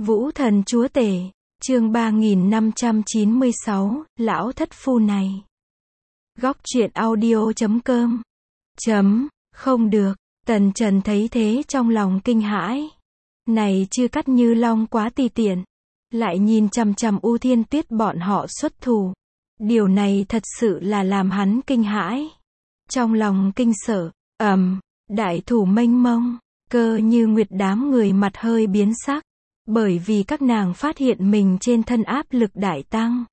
Vũ thần chúa tể, chương 3596, lão thất phu này. Góc truyện audio.com. Không được, Tần Trần thấy thế trong lòng kinh hãi. Này Chư Cát Như Long quá tùy tiện. Lại nhìn chằm chằm U Thiên Tuyết bọn họ xuất thủ. Điều này thật sự là làm hắn kinh hãi. Trong lòng kinh sợ, đại thủ mênh mông, Cơ Như Nguyệt đám người mặt hơi biến sắc. Bởi vì các nàng phát hiện mình trên thân áp lực đại tăng.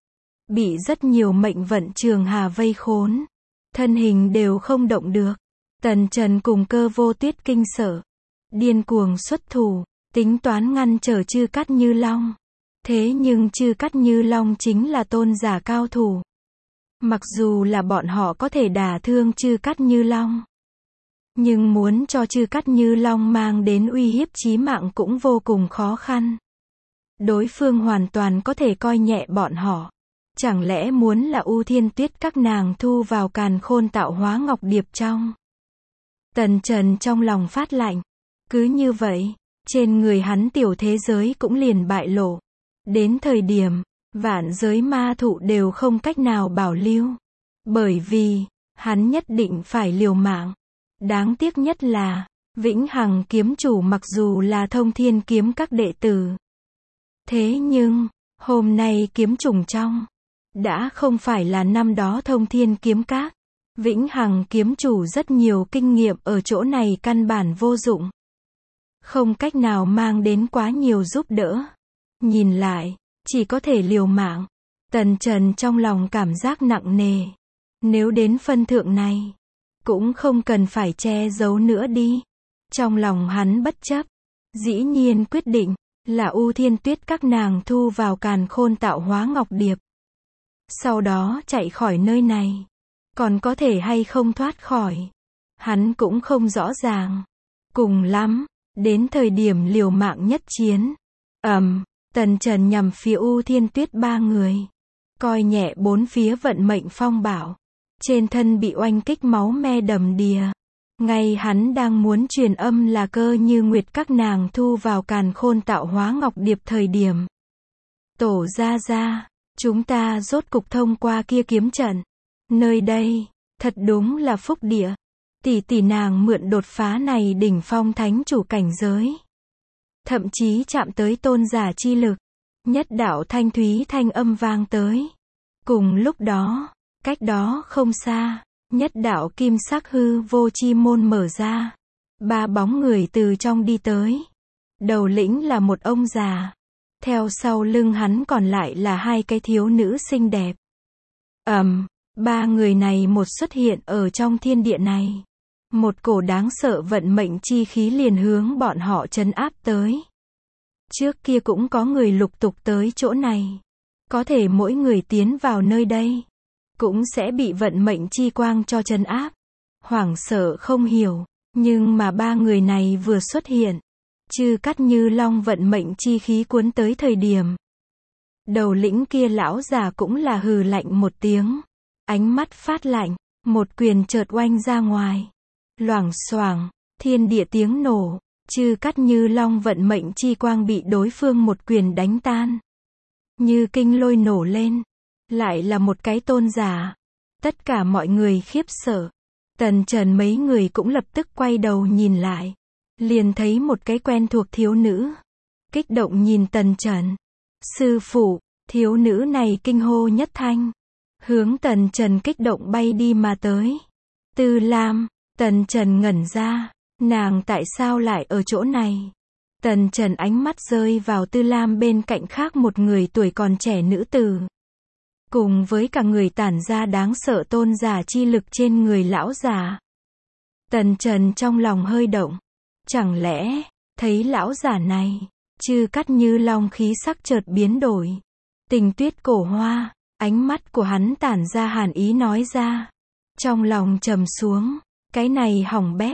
Bị rất nhiều mệnh vận trường hà vây khốn. Thân hình đều không động được. Tần Trần cùng Cơ Vô Tuyết kinh sợ. Điên cuồng xuất thủ, tính toán ngăn trở Chư Cát Như Long. Thế nhưng Chư Cát Như Long chính là tôn giả cao thủ. Mặc dù là bọn họ có thể đả thương Chư Cát Như Long. Nhưng muốn cho Chư Cát Như Long mang đến uy hiếp chí mạng cũng vô cùng khó khăn. Đối phương hoàn toàn có thể coi nhẹ bọn họ. Chẳng lẽ muốn là U Thiên Tuyết các nàng thu vào càn khôn tạo hóa ngọc điệp trong? Tần Trần trong lòng phát lạnh. Cứ như vậy, trên người hắn tiểu thế giới cũng liền bại lộ. Đến thời điểm, vạn giới ma thụ đều không cách nào bảo lưu. Bởi vì, hắn nhất định phải liều mạng. Đáng tiếc nhất là, Vĩnh Hằng kiếm chủ mặc dù là Thông Thiên kiếm các đệ tử. Thế nhưng, hôm nay kiếm chủng trong, đã không phải là năm đó Thông Thiên kiếm các. Vĩnh Hằng kiếm chủ rất nhiều kinh nghiệm ở chỗ này căn bản vô dụng. Không cách nào mang đến quá nhiều giúp đỡ. Nhìn lại, chỉ có thể liều mạng. Tần Trần trong lòng cảm giác nặng nề. Nếu đến phân thượng này, cũng không cần phải che giấu nữa đi. Trong lòng hắn bất chấp. Dĩ nhiên quyết định, là U Thiên Tuyết các nàng thu vào càn khôn tạo hóa ngọc điệp. Sau đó chạy khỏi nơi này. Còn có thể hay không thoát khỏi. Hắn cũng không rõ ràng. Cùng lắm, đến thời điểm liều mạng nhất chiến. Tần Trần nhằm phía U Thiên Tuyết ba người. Coi nhẹ bốn phía vận mệnh phong bảo. Trên thân bị oanh kích máu me đầm đìa. Ngay hắn đang muốn truyền âm là Cơ Như Nguyệt các nàng thu vào càn khôn tạo hóa ngọc điệp thời điểm. Tổ ra, chúng ta rốt cục thông qua kia kiếm trận. Nơi đây, thật đúng là phúc địa. Tỷ nàng mượn đột phá này đỉnh phong thánh chủ cảnh giới. Thậm chí chạm tới tôn giả chi lực. Nhất đạo thanh thúy thanh âm vang tới. Cùng lúc đó, cách đó không xa, nhất đạo kim sắc hư vô chi môn mở ra. Ba bóng người từ trong đi tới. Đầu lĩnh là một ông già. Theo sau lưng hắn còn lại là hai cái thiếu nữ xinh đẹp. Ba người này một xuất hiện ở trong thiên địa này. Một cổ đáng sợ vận mệnh chi khí liền hướng bọn họ trấn áp tới. Trước kia cũng có người lục tục tới chỗ này. Có thể mỗi người tiến vào nơi đây, cũng sẽ bị vận mệnh chi quang cho trấn áp. Hoảng sợ không hiểu, nhưng mà ba người này vừa xuất hiện. Chư Cát Như Long vận mệnh chi khí cuốn tới thời điểm. Đầu lĩnh kia lão già cũng là hừ lạnh một tiếng. Ánh mắt phát lạnh, một quyền chợt oanh ra ngoài. Loảng xoảng, thiên địa tiếng nổ, Chư Cát Như Long vận mệnh chi quang bị đối phương một quyền đánh tan. Như kinh lôi nổ lên, lại là một cái tôn giả. Tất cả mọi người khiếp sợ. Tần Trần mấy người cũng lập tức quay đầu nhìn lại. Liền thấy một cái quen thuộc thiếu nữ. Kích động nhìn Tần Trần. Sư phụ, thiếu nữ này kinh hô nhất thanh. Hướng Tần Trần kích động bay đi mà tới. Tư Lam, Tần Trần ngẩn ra. Nàng tại sao lại ở chỗ này? Tần Trần ánh mắt rơi vào Tư Lam bên cạnh khác một người tuổi còn trẻ nữ tử. Cùng với cả người tản ra đáng sợ tôn giả chi lực trên người lão già. Tần Trần trong lòng hơi động. Chẳng lẽ, thấy lão già này, Chư Cát Như Long khí sắc chợt biến đổi. Tình Tuyết Cổ Hoa, ánh mắt của hắn tản ra hàn ý nói ra. Trong lòng trầm xuống, cái này hỏng bét,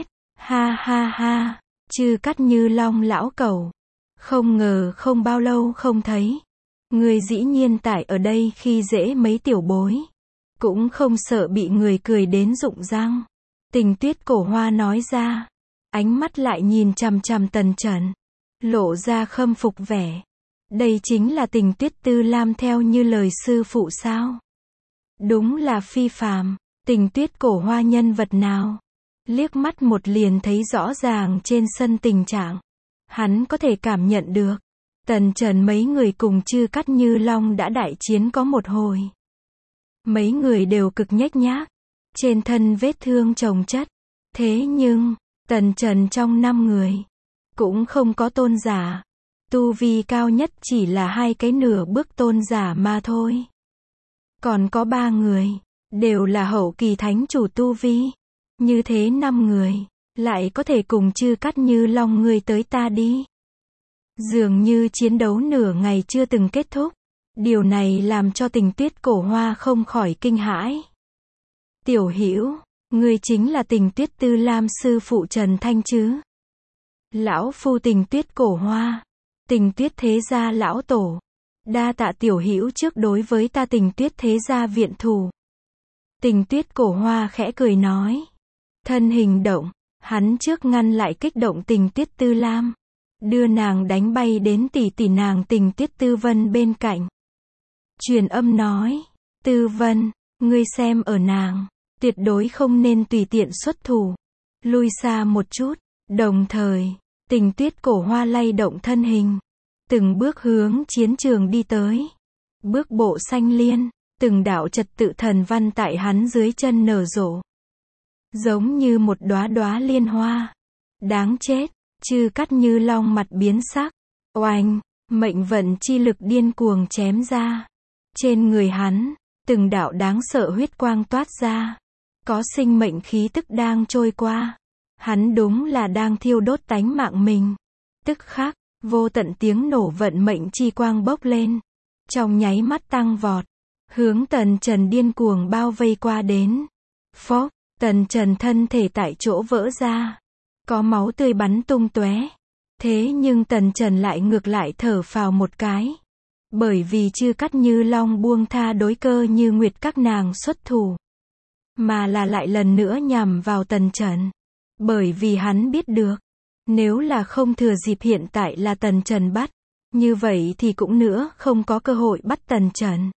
ha, Chư Cát Như Long lão cẩu. Không ngờ không bao lâu không thấy. Người dĩ nhiên tại ở đây khi dễ mấy tiểu bối. Cũng không sợ bị người cười đến rụng răng. Tình Tuyết Cổ Hoa nói ra. Ánh mắt lại nhìn chằm chằm Tần Trần. lộ ra khâm phục vẻ. Đây chính là Tình Tuyết Tư Lam theo như lời sư phụ sao? Đúng là phi phàm, Tình Tuyết Cổ Hoa nhân vật nào? Liếc mắt một liền thấy rõ ràng trên sân tình trạng. Hắn có thể cảm nhận được. Tần Trần mấy người cùng Chư Cát Như Long đã đại chiến có một hồi. Mấy người đều cực nhếch nhác. Trên thân vết thương chồng chất. Thế nhưng, Tần Trần trong 5 người, cũng không có tôn giả. Tu vi cao nhất chỉ là 2 cái nửa bước tôn giả mà thôi. Còn có 3 người, đều là hậu kỳ thánh chủ tu vi. Như thế 5 người, lại có thể cùng Chư Cát Như Long ngươi tới ta đi. Dường như chiến đấu nửa ngày chưa từng kết thúc. Điều này làm cho Tình Tuyết Cổ Hoa không khỏi kinh hãi. Tiểu Hữu, ngươi chính là Tình Tuyết Tư Lam sư phụ Trần Thanh chứ? Lão phu Tình Tuyết Cổ Hoa, Tình Tuyết thế gia lão tổ. Đa tạ Tiểu Hữu trước đối với ta Tình Tuyết thế gia viện thủ. Tình Tuyết Cổ Hoa khẽ cười nói. Thân hình động, hắn trước ngăn lại kích động Tình Tuyết Tư Lam. Đưa nàng đánh bay đến tỷ tỷ nàng Tình Tuyết Tư Vân bên cạnh. Truyền âm nói. Tư Vân, ngươi xem ở nàng. Tuyệt đối không nên tùy tiện xuất thủ. Lui xa một chút. Đồng thời, Tình Tuyết Cổ Hoa lay động thân hình. Từng bước hướng chiến trường đi tới. Bước bộ xanh liên. Từng đạo trật tự thần văn tại hắn dưới chân nở rộ. Giống như một đóa đóa liên hoa. Đáng chết. Chư Cát Như Long mặt biến sắc. Oanh, mệnh vận chi lực điên cuồng chém ra. Trên người hắn, từng đạo đáng sợ huyết quang toát ra. Có sinh mệnh khí tức đang trôi qua. Hắn đúng là đang thiêu đốt tánh mạng mình. Tức khắc, vô tận tiếng nổ vận mệnh chi quang bốc lên. Trong nháy mắt tăng vọt. Hướng Tần Trần điên cuồng bao vây qua đến. Phốc, Tần Trần thân thể tại chỗ vỡ ra. Có máu tươi bắn tung tóe. Thế nhưng Tần Trần lại ngược lại thở phào một cái. Bởi vì Chư Cát Như Long buông tha đối Cơ Như Nguyệt các nàng xuất thủ. Mà là lại lần nữa nhằm vào Tần Trần. Bởi vì hắn biết được. Nếu là không thừa dịp hiện tại là Tần Trần bắt. Như vậy thì cũng nữa không có cơ hội bắt Tần Trần.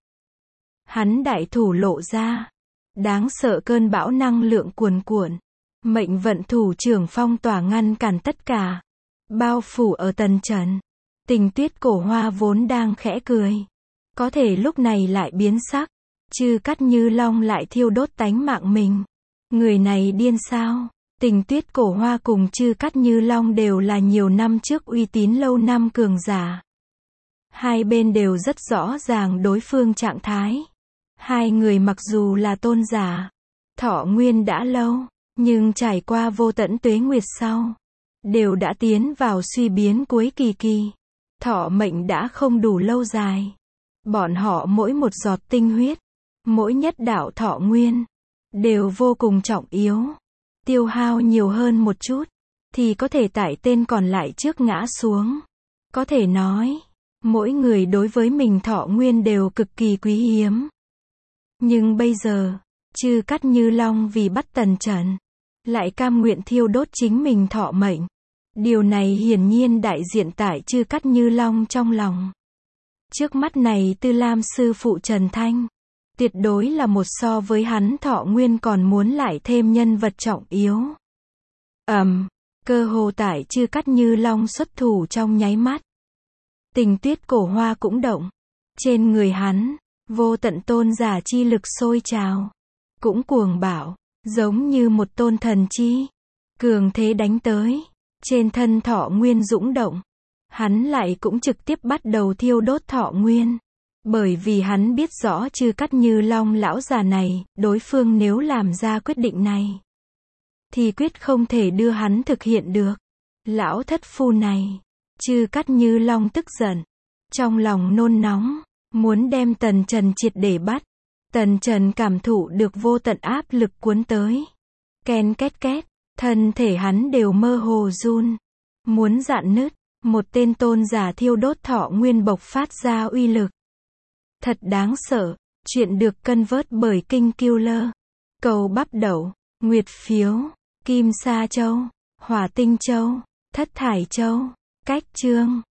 Hắn đại thủ lộ ra. Đáng sợ cơn bão năng lượng cuồn cuộn. Mệnh vận thủ trưởng phong tỏa ngăn cản tất cả. Bao phủ ở Tần Trần. Tình Tuyết Cổ Hoa vốn đang khẽ cười. Có thể lúc này lại biến sắc. Chư Cát Như Long lại thiêu đốt tánh mạng mình. Người này điên sao? Tình Tuyết Cổ Hoa cùng Chư Cát Như Long đều là nhiều năm trước uy tín lâu năm cường giả. Hai bên đều rất rõ ràng đối phương trạng thái. Hai người mặc dù là tôn giả, thọ nguyên đã lâu, nhưng trải qua vô tận tuế nguyệt sau, đều đã tiến vào suy biến cuối kỳ. Thọ mệnh đã không đủ lâu dài. Bọn họ mỗi một giọt tinh huyết, mỗi nhất đạo thọ nguyên, đều vô cùng trọng yếu. Tiêu hao nhiều hơn một chút, thì có thể tại tên còn lại trước ngã xuống. Có thể nói, mỗi người đối với mình thọ nguyên đều cực kỳ quý hiếm. Nhưng bây giờ, Chư Cát Như Long vì bắt Tần Trần, lại cam nguyện thiêu đốt chính mình thọ mệnh. Điều này hiển nhiên đại diện tại Chư Cát Như Long trong lòng. Trước mắt này Tư Lam sư phụ Trần Thanh, tuyệt đối là một so với hắn thọ nguyên còn muốn lại thêm nhân vật trọng yếu. Cơ hồ tại Chư Cát Như Long xuất thủ trong nháy mắt. Tình Tuyết Cổ Hoa cũng động. Trên người hắn, vô tận tôn giả chi lực sôi trào. Cũng cuồng bạo, giống như một tôn thần chi. Cường thế đánh tới. Trên thân thọ nguyên dũng động. Hắn lại cũng trực tiếp bắt đầu thiêu đốt thọ nguyên. Bởi vì hắn biết rõ Chư Cát Như Long lão già này, đối phương nếu làm ra quyết định này, thì quyết không thể đưa hắn thực hiện được. Lão thất phu này. Chư Cát Như Long tức giận. Trong lòng nôn nóng. Muốn đem Tần Trần triệt để bắt. Tần Trần cảm thụ được vô tận áp lực cuốn tới. Ken két két. Thân thể hắn đều mơ hồ run. Muốn rạn nứt. Một tên tôn giả thiêu đốt thọ nguyên bộc phát ra uy lực. Thật đáng sợ. Chuyện được cân vớt bởi Kinh Killer. Cầu bắp đậu. Nguyệt phiếu. Kim sa châu. Hỏa tinh châu. Thất thải châu. cách chương